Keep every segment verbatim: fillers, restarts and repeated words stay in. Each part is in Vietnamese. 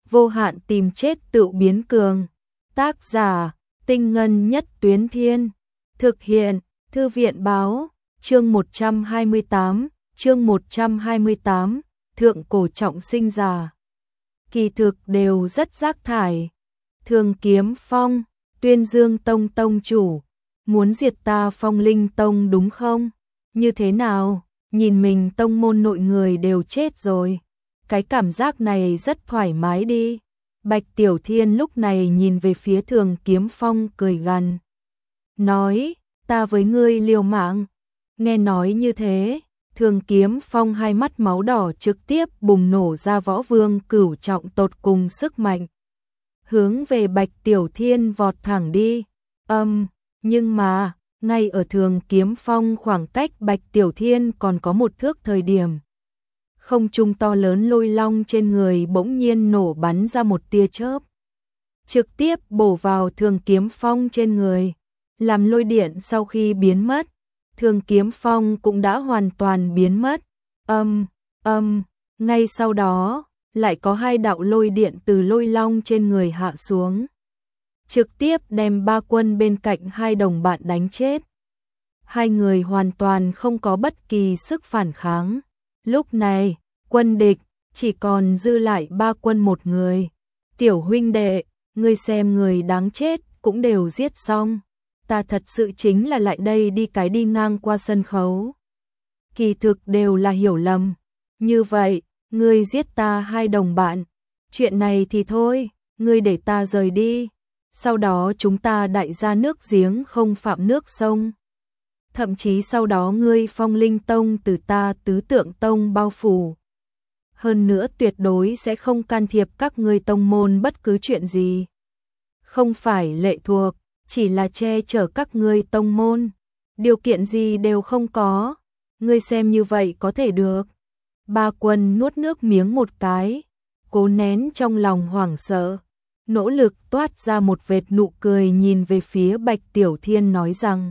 vô hạn tìm chết tự biến cường. Tác giả, Tinh Ngân Nhất Tuyến Thiên. Thực hiện, Thư viện Báo. Chương một trăm hai mươi tám, chương một trăm hai mươi tám, thượng cổ trọng sinh giả. Kỳ thực đều rất rác thải. Thường Kiếm Phong, Tuyên Dương Tông tông chủ, muốn diệt ta Phong Linh Tông đúng không? Như thế nào? Nhìn mình tông môn nội người đều chết rồi. Cái cảm giác này rất thoải mái đi. Bạch Tiểu Thiên lúc này nhìn về phía Thường Kiếm Phong cười gằn. Nói, ta với ngươi liều mạng. Nghe nói như thế, Thường Kiếm Phong hai mắt máu đỏ trực tiếp bùng nổ ra võ vương cửu trọng tột cùng sức mạnh. Hướng về Bạch Tiểu Thiên vọt thẳng đi. Âm, um, nhưng mà, ngay ở Thường Kiếm Phong khoảng cách Bạch Tiểu Thiên còn có một thước thời điểm. Không trung to lớn lôi long trên người bỗng nhiên nổ bắn ra một tia chớp. Trực tiếp bổ vào Thường Kiếm Phong trên người. Làm lôi điện sau khi biến mất, Thường Kiếm Phong cũng đã hoàn toàn biến mất. Âm, âm, ngay sau đó, lại có hai đạo lôi điện từ lôi long trên người hạ xuống. Trực tiếp đem ba quân bên cạnh hai đồng bạn đánh chết. Hai người hoàn toàn không có bất kỳ sức phản kháng. Lúc này, quân địch chỉ còn dư lại ba quân một người. Tiểu huynh đệ, ngươi xem người đáng chết cũng đều giết xong. Ta thật sự chính là lại đây đi cái đi ngang qua sân khấu. Kỳ thực đều là hiểu lầm. Như vậy, ngươi giết ta hai đồng bạn. Chuyện này thì thôi, ngươi để ta rời đi. Sau đó chúng ta đại gia nước giếng không phạm nước sông. Thậm chí sau đó ngươi Phong Linh Tông từ ta Tứ Tượng Tông bao phủ. Hơn nữa tuyệt đối sẽ không can thiệp các ngươi tông môn bất cứ chuyện gì. Không phải lệ thuộc, chỉ là che chở các ngươi tông môn. Điều kiện gì đều không có. Ngươi xem như vậy có thể được. Ba quân nuốt nước miếng một cái, cố nén trong lòng hoảng sợ. Nỗ lực toát ra một vệt nụ cười nhìn về phía Bạch Tiểu Thiên nói rằng.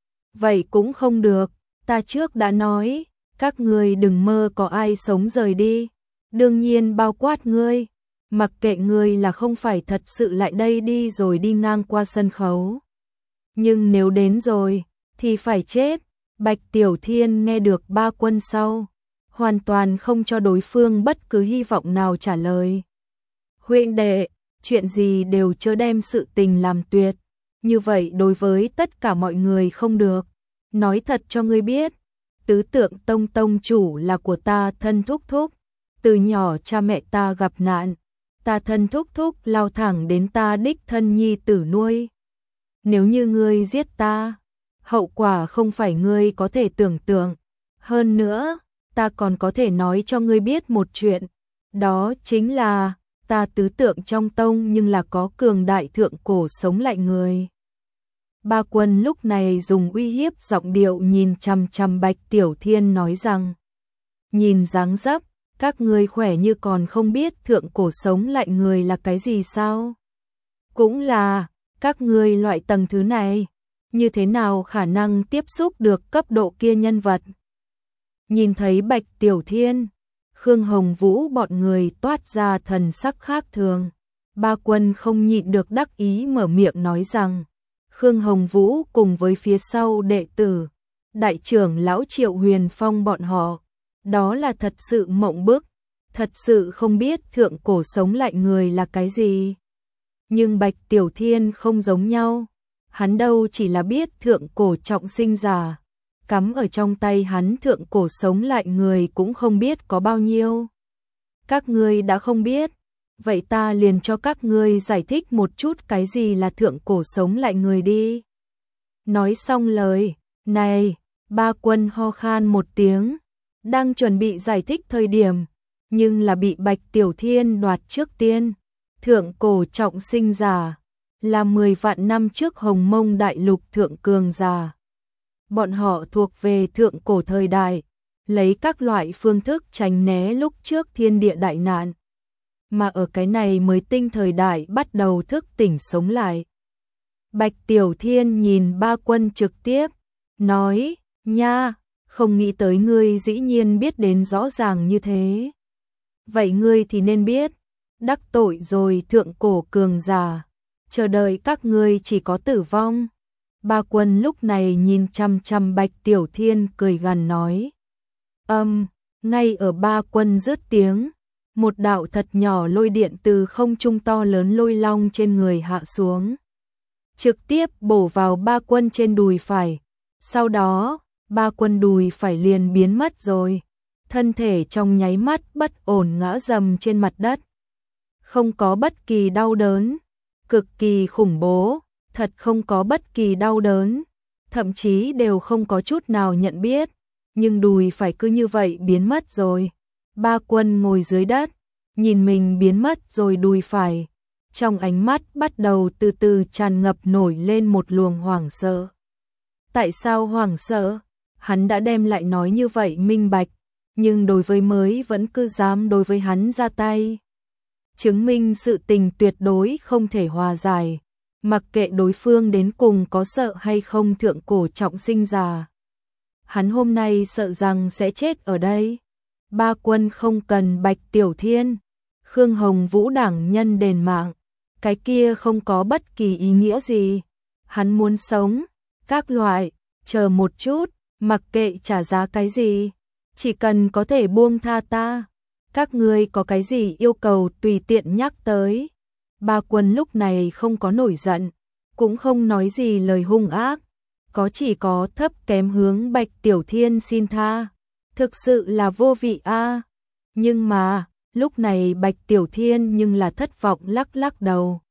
Vậy cũng không được, ta trước đã nói, các ngươi đừng mơ có ai sống rời đi. Đương nhiên bao quát ngươi, mặc kệ ngươi là không phải thật sự lại đây đi rồi đi ngang qua sân khấu. Nhưng nếu đến rồi, thì phải chết. Bạch Tiểu Thiên nghe được ba quân sau, hoàn toàn không cho đối phương bất cứ hy vọng nào trả lời. Huynh đệ, chuyện gì đều chớ đem sự tình làm tuyệt, như vậy đối với tất cả mọi người không được. Nói thật cho ngươi biết, Tứ Tượng Tông tông chủ là của ta thân thúc thúc, từ nhỏ cha mẹ ta gặp nạn, ta thân thúc thúc lao thẳng đến ta đích thân nhi tử nuôi. Nếu như ngươi giết ta, hậu quả không phải ngươi có thể tưởng tượng. Hơn nữa, ta còn có thể nói cho ngươi biết một chuyện, đó chính là ta Tứ Tượng trong tông nhưng là có cường đại thượng cổ sống lại người. Ba quân lúc này dùng uy hiếp giọng điệu nhìn chằm chằm Bạch Tiểu Thiên nói rằng. Nhìn dáng dấp, các ngươi khỏe như còn không biết thượng cổ sống lại người là cái gì sao? Cũng là, các ngươi loại tầng thứ này, như thế nào khả năng tiếp xúc được cấp độ kia nhân vật? Nhìn thấy Bạch Tiểu Thiên, Khương Hồng Vũ bọn người toát ra thần sắc khác thường. Ba quân không nhịn được đắc ý mở miệng nói rằng. Khương Hồng Vũ cùng với phía sau đệ tử, đại trưởng lão Triệu Huyền Phong bọn họ, đó là thật sự mộng bức, thật sự không biết thượng cổ sống lại người là cái gì. Nhưng Bạch Tiểu Thiên không giống nhau, hắn đâu chỉ là biết thượng cổ trọng sinh giả, cắm ở trong tay hắn thượng cổ sống lại người cũng không biết có bao nhiêu. Các ngươi đã không biết, vậy ta liền cho các ngươi giải thích một chút cái gì là thượng cổ sống lại người đi. Nói xong lời, này, ba quân ho khan một tiếng, đang chuẩn bị giải thích thời điểm, nhưng là bị Bạch Tiểu Thiên đoạt trước tiên. Thượng cổ trọng sinh giả, là mười vạn năm trước Hồng Mông Đại Lục thượng cường giả. Bọn họ thuộc về thượng cổ thời đại, lấy các loại phương thức tránh né lúc trước thiên địa đại nạn. Mà ở cái này mới tinh thời đại bắt đầu thức tỉnh sống lại. Bạch Tiểu Thiên nhìn ba quân trực tiếp, nói, nha, không nghĩ tới ngươi dĩ nhiên biết đến rõ ràng như thế. Vậy ngươi thì nên biết, đắc tội rồi thượng cổ cường giả, chờ đợi các ngươi chỉ có tử vong. Ba Quân lúc này nhìn chăm chăm Bạch Tiểu Thiên cười gằn nói. Âm, ngay ở Ba Quân dứt tiếng, một đạo thật nhỏ lôi điện từ không trung to lớn lôi long trên người hạ xuống, trực tiếp bổ vào Ba Quân trên đùi phải. Sau đó, Ba Quân đùi phải liền biến mất rồi, thân thể trong nháy mắt bất ổn ngã rầm trên mặt đất. Không có bất kỳ đau đớn, cực kỳ khủng bố, thật không có bất kỳ đau đớn, thậm chí đều không có chút nào nhận biết, nhưng đùi phải cứ như vậy biến mất rồi. Ba Quân ngồi dưới đất, nhìn mình biến mất rồi đùi phải, trong ánh mắt bắt đầu từ từ tràn ngập nổi lên một luồng hoảng sợ. Tại sao hoảng sợ? Hắn đã đem lại nói như vậy minh bạch, nhưng đối với mới vẫn cứ dám đối với hắn ra tay. Chứng minh sự tình tuyệt đối không thể hòa giải, mặc kệ đối phương đến cùng có sợ hay không thượng cổ trọng sinh già. Hắn hôm nay sợ rằng sẽ chết ở đây. Ba Quân không cần Bạch Tiểu Thiên, Khương Hồng Vũ đẳng nhân đền mạng, cái kia không có bất kỳ ý nghĩa gì. Hắn muốn sống, các loại, chờ một chút, mặc kệ trả giá cái gì, chỉ cần có thể buông tha ta. Các ngươi có cái gì yêu cầu tùy tiện nhắc tới. Ba Quân lúc này không có nổi giận, cũng không nói gì lời hung ác, có chỉ có thấp kém hướng Bạch Tiểu Thiên xin tha. Thực sự là vô vị a. Nhưng mà, lúc này Bạch Tiểu Thiên nhưng là thất vọng lắc lắc đầu.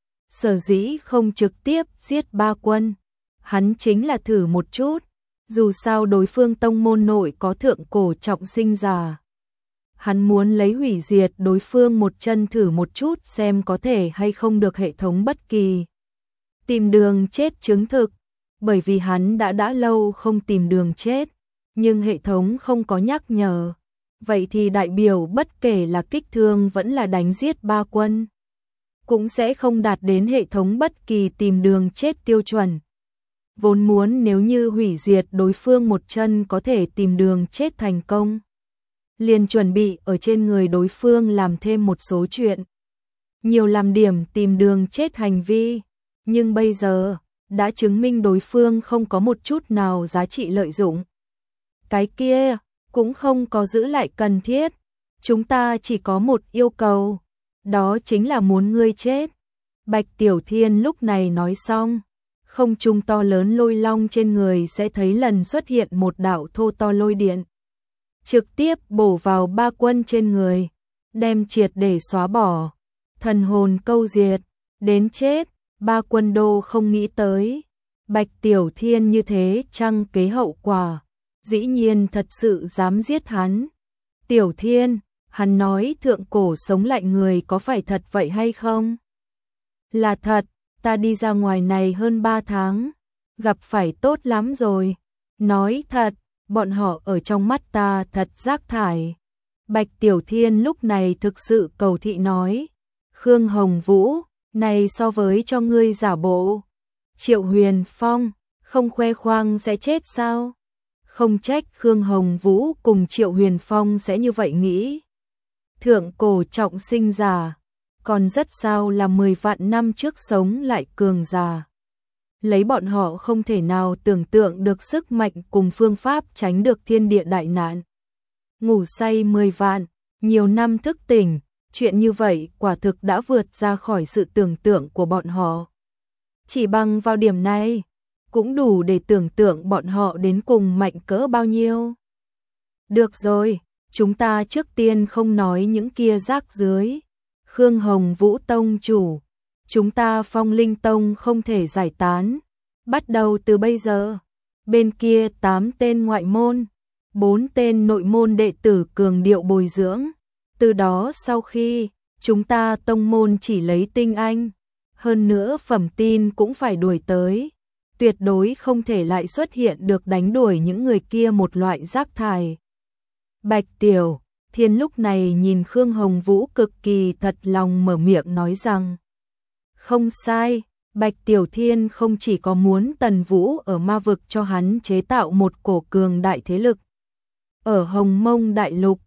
Sở dĩ không trực tiếp giết Ba Quân, hắn chính là thử một chút, dù sao đối phương tông môn nội có thượng cổ trọng sinh giả. Hắn muốn lấy hủy diệt đối phương một chân thử một chút xem có thể hay không được hệ thống bất kỳ tìm đường chết chứng thực, bởi vì hắn đã đã lâu không tìm đường chết, nhưng hệ thống không có nhắc nhở, vậy thì đại biểu bất kể là kích thương vẫn là đánh giết Ba Quân, cũng sẽ không đạt đến hệ thống bất kỳ tìm đường chết tiêu chuẩn. Vốn muốn nếu như hủy diệt đối phương một chân có thể tìm đường chết thành công, liền chuẩn bị ở trên người đối phương làm thêm một số chuyện, nhiều làm điểm tìm đường chết hành vi, nhưng bây giờ đã chứng minh đối phương không có một chút nào giá trị lợi dụng. Cái kia cũng không có giữ lại cần thiết, chúng ta chỉ có một yêu cầu, đó chính là muốn ngươi chết. Bạch Tiểu Thiên lúc này nói xong, không trung to lớn lôi long trên người sẽ thấy lần xuất hiện một đạo thô to lôi điện, trực tiếp bổ vào Ba Quân trên người, đem triệt để xóa bỏ, thần hồn câu diệt, đến chết. Ba Quân đô không nghĩ tới Bạch Tiểu Thiên như thế chăng kế hậu quả, dĩ nhiên thật sự dám giết hắn. Tiểu Thiên, hắn nói thượng cổ sống lại người có phải thật vậy hay không? Là thật, ta đi ra ngoài này hơn ba tháng, gặp phải tốt lắm rồi. Nói thật, bọn họ ở trong mắt ta thật rác thải. Bạch Tiểu Thiên lúc này thực sự cầu thị nói. Khương Hồng Vũ, này so với cho ngươi giả bộ. Triệu Huyền Phong, không khoe khoang sẽ chết sao? Không trách Khương Hồng Vũ cùng Triệu Huyền Phong sẽ như vậy nghĩ. Thượng cổ trọng sinh giả, còn rất sao là mười vạn năm trước sống lại cường giả. Lấy bọn họ không thể nào tưởng tượng được sức mạnh cùng phương pháp tránh được thiên địa đại nạn. Ngủ say mười vạn, nhiều năm thức tỉnh, chuyện như vậy quả thực đã vượt ra khỏi sự tưởng tượng của bọn họ. Chỉ bằng vào điểm này, cũng đủ để tưởng tượng bọn họ đến cùng mạnh cỡ bao nhiêu. Được rồi, chúng ta trước tiên không nói những kia rác dưới. Khương Hồng Vũ Tông chủ, chúng ta Phong Linh Tông không thể giải tán. Bắt đầu từ bây giờ, bên kia tám tên ngoại môn, bốn tên nội môn đệ tử cường điệu bồi dưỡng. Từ đó sau khi, chúng ta tông môn chỉ lấy tinh anh, hơn nữa phẩm tin cũng phải đuổi tới. Tuyệt đối không thể lại xuất hiện được đánh đuổi những người kia một loại rác thải. Bạch Tiểu Thiên lúc này nhìn Khương Hồng Vũ cực kỳ thật lòng mở miệng nói rằng, không sai, Bạch Tiểu Thiên không chỉ có muốn Tần Vũ ở ma vực cho hắn chế tạo một cổ cường đại thế lực. Ở Hồng Mông Đại Lục,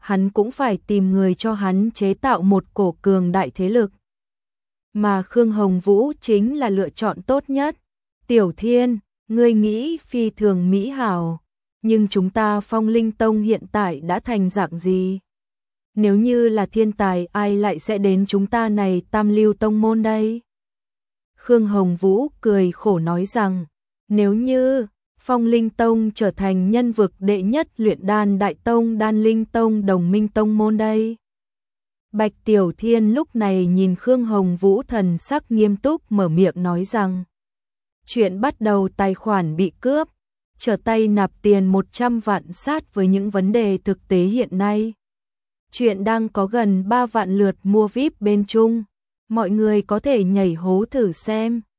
hắn cũng phải tìm người cho hắn chế tạo một cổ cường đại thế lực. Mà Khương Hồng Vũ chính là lựa chọn tốt nhất. Tiểu Thiên, ngươi nghĩ phi thường mỹ hảo, nhưng chúng ta Phong Linh Tông hiện tại đã thành dạng gì? Nếu như là thiên tài, ai lại sẽ đến chúng ta này Tam Lưu Tông môn đây? Khương Hồng Vũ cười khổ nói rằng, nếu như Phong Linh Tông trở thành nhân vực đệ nhất luyện đan đại tông, Đan Linh Tông đồng minh tông môn đây. Bạch Tiểu Thiên lúc này nhìn Khương Hồng Vũ thần sắc nghiêm túc mở miệng nói rằng, chuyện bắt đầu tài khoản bị cướp, trở tay nạp tiền một trăm vạn sát với những vấn đề thực tế hiện nay. Chuyện đang có gần ba vạn lượt mua víp bên Trung, mọi người có thể nhảy hố thử xem.